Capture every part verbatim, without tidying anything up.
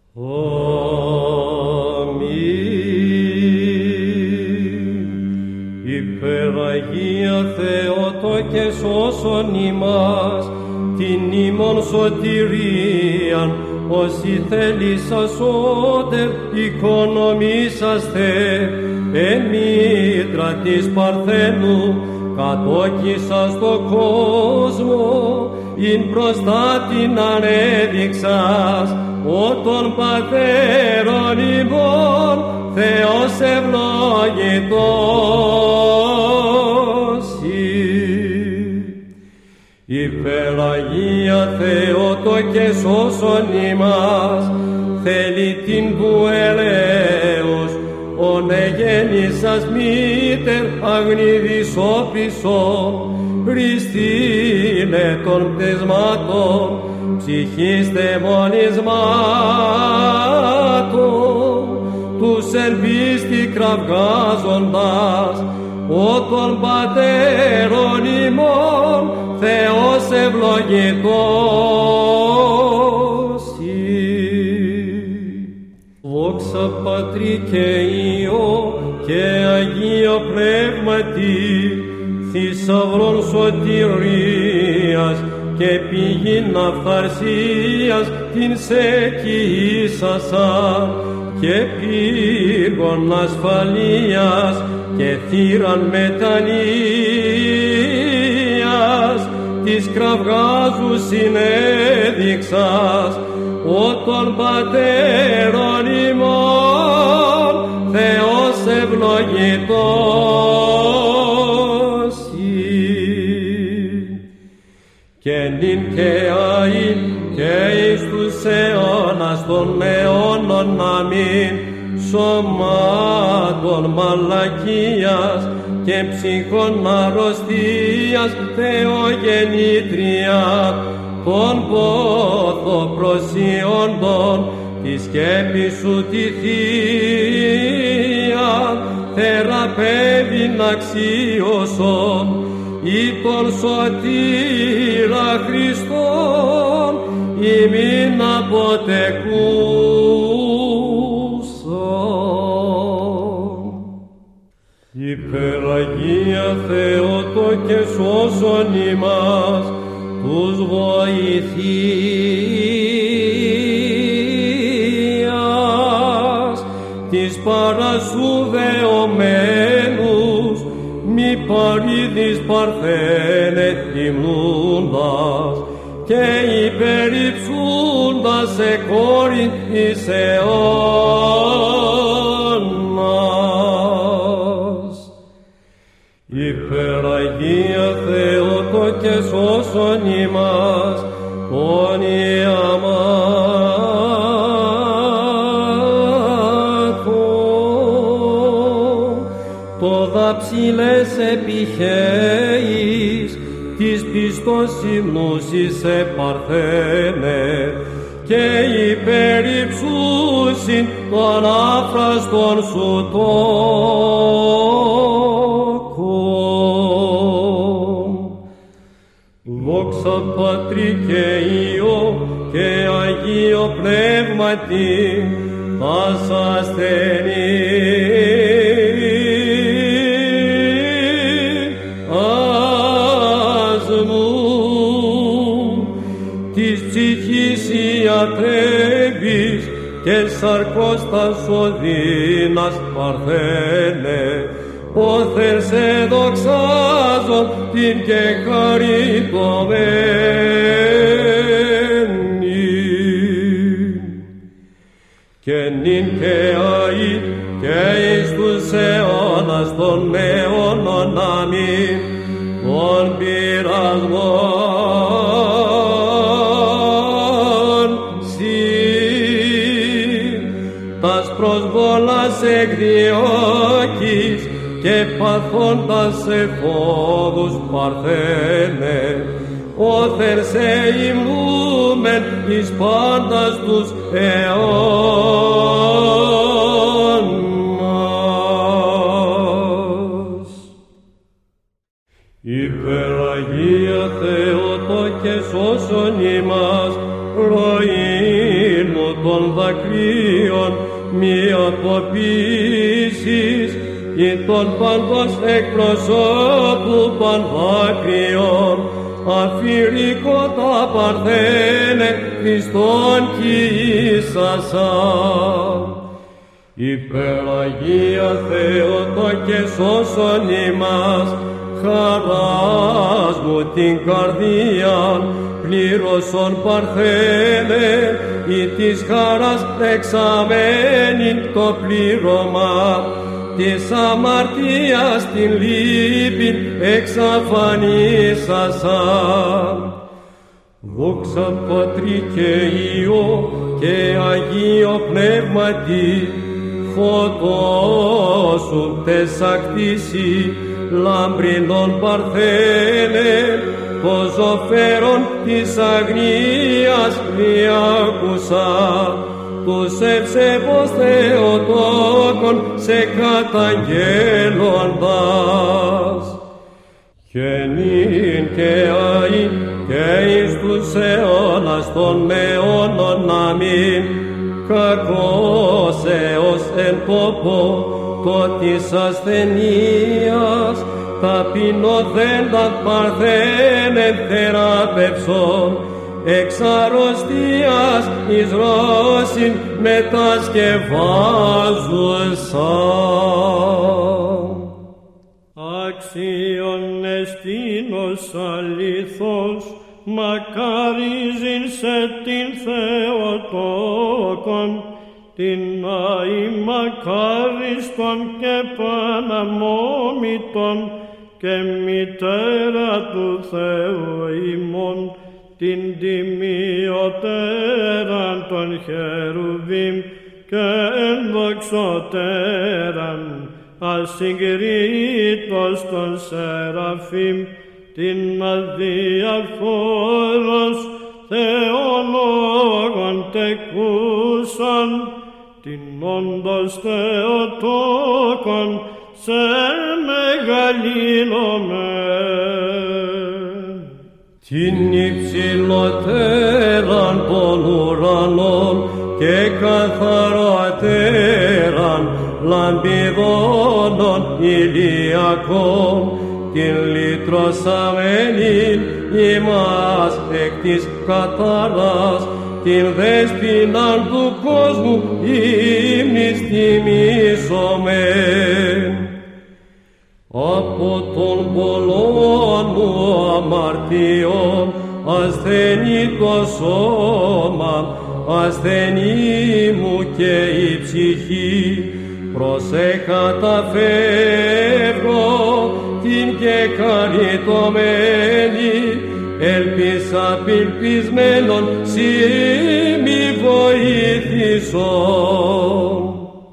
Υπεραγία Θεότο και σώσον ημάς, την ημών σωτηρίαν, όσοι θέλησασόντερ οικονομήσαστε, εμήτρα της Παρθένου, κατόκισα στο κόσμο, ειν μπροστά την ανέδειξας, ο των πατέρων ημών, Θεός ευλογητός. Υπεραγία Θεότο και σώσον ημάς, θέλει την του ελέους, ον εγέννησας μήτερ αγνίδης όπισον, Χριστίνε των πτεσμάτων, ψυχής δαιμονισμάτων, τους εν πίστη κραυγάζοντας, ο των πατέρων ημών, Θεός ευλογητός. Δόξα Πατρί και Υιό και Αγίο Πνεύματι, θησαυρών σωτηρίας και πηγήν αυθαρσίας την σεκοίσασαν και πύργων ασφαλείας και θύραν μετανοίας της κραυγάζου συνέδειξας, ο των πατέρων ημών, Θεός ευλογητός. Και νυν και αΐν και εις τους αιώνας των αιώνων αμήν, σωμάτων μαλακίας και ψυχών αρρωστίας Θεογεννήτρια, των πόθο προσιόντων τη σκέπη σου τη θεία, θεραπεύειν αξίωσον, ή τον σωτήρα Χριστόν, ημίν αποτεκούσον. Υπεραγία Θεότο και σώσον ημάς, τους βοηθείας, της παρασού δεωμένους, μη παρήδης Παρθένε υμνούντας, και υπερυψούντας σε κόρη εις αιώνας. Υπεραγία Θεότο και σώσον ημάς, τον Ιαμάθον, το δαψιλές επιχέης, της πιστός υμνούς εις Παρθένε, και υπερυψούσιν τον άφραστον σου τόκον. Δόξα Πατρί και Υιό και Αγίο Πνεύματι, τας ασθενείς της ψυχής ιατρεύεις και σαρκώστας οδύνας Παρθένε, όθεν σε δοξάζω την και χαριτωμένη. Και νυν και αΐ και εις τους αιώνας των αιώνων αμήν, των πειρασμών συν, τας προσβόλας εκδιώκεις και παθώντας σε φόβους Παρθένε, όθεν σε υμνούμεν εις πάντας τους αιώνας. Υπεραγία Θεότο και σώσον ημάς, ροήν μου των των δακρύων μη αποποιήσεις, ή των πάντως εκπροσώπου πανδάκρυων, αφηρικότα παρθένε Χριστόν κοίησασαν. Υπεραγία Θεότο και σώσον ημάς, χαράς μου την καρδίαν, πλήρωσον παρθένε, ή της χαράς εξαμένην το πλήρωμα, της αμαρτίας την λύπην εξαφανίσασαν. Δόξα Πατρί και Υιό και Αγίο Πνεύματι, φωτώσουν τες ακτήσει, λαμπρινών παρθένε, το ζωφέρον της αγνίας διάκουσα, τους ευσεβώς Θεοτόκων σε καταγγέλλοντας. Και νυν και αεί και εις τους αιώνας των αιώνων αμήν, κακός έως εν τόπο το της ασθενείας, ταπεινωθέντα παρθένε θεράπευσον, εξ αρρωστίας εις ρώσιν μετασκευάζουσαν. Άξιον εστίνος αληθώς, μακαρίζειν σε την Θεοτόκον, την αη μακάριστον και παναμόμητον, και μητέρα του Θεού ημών, την τιμιωτέραν των χερουβίμ και ενδοξωτέραν, ασυγκρίτως των σεραφείμ, την αδιαφόρος Θεολόγων τεκούσαν, την όντως Θεοτόκον σε μεγαλύνομεν. Την υψηλότεραν των ουρανών και καθαρότεραν λαμπιδόνων ηλιακών, την λυτρωσαμένην ημάς εκ της κατάρας, την δέσποιναν του κόσμου ύμνης τιμήσομεν. Από των πολλών μου αμαρτιών ασθενεί το σώμα, ασθενή μου και η ψυχή, προσεκαταφεύγω την και χαριτωμένη, ελπίσα πυλπισμένον σύ μη βοήθησον.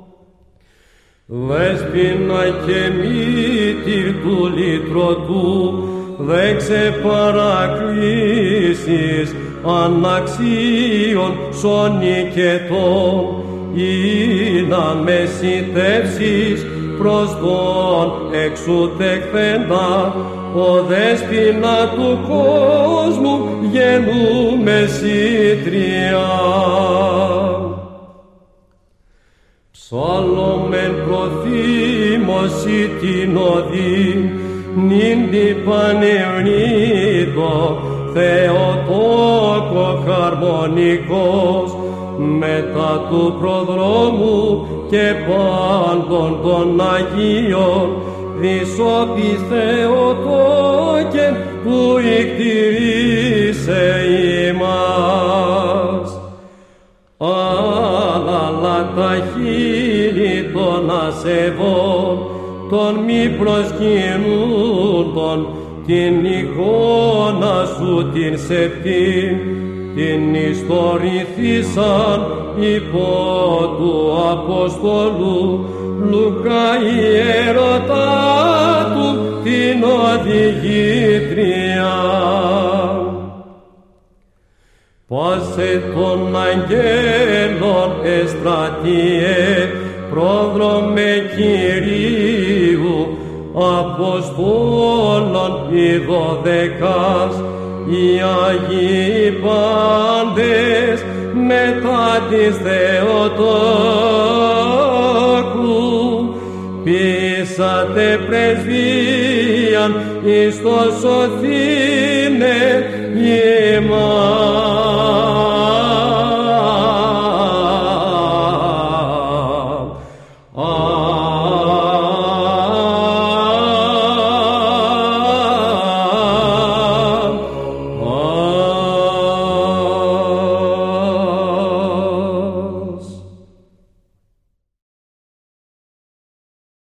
Δέσποινα και μήτηρ του λυτρωτού, δε ξεπαρακλήσεις αναξίων σονικετών, ή να μεσητεύσεις προς τον εξουτεκθέντα, ο δέσποινα του κόσμου γεννούμε σύτρια. Ψάλλομεν προθύμωση την οδή, νυν την πανευνήτω, Θεοτόκο χαρμονικός, μετά του προδρόμου και πάντων των Αγίων, δισόπις Θεοτόκεν που εκτηρήσε ημάς. Άλλα τα χείλη των ασεβών, των μη προσκυνούντων, την εικόνα σου την σεπτήν, την ιστορηθήσαν υπό του Αποστολού Λουκά ιερωτά του την οδηγήτρια. Πάσε των αγγέλων εστρατείε, πρόδρομε Κυρίου, Αποστόλων οι δωδεκάς, οι Αγίοι πάντες μετά της Θεοτόκου, πείσατε πρεσβείαν εις το σωθήνε ημάς.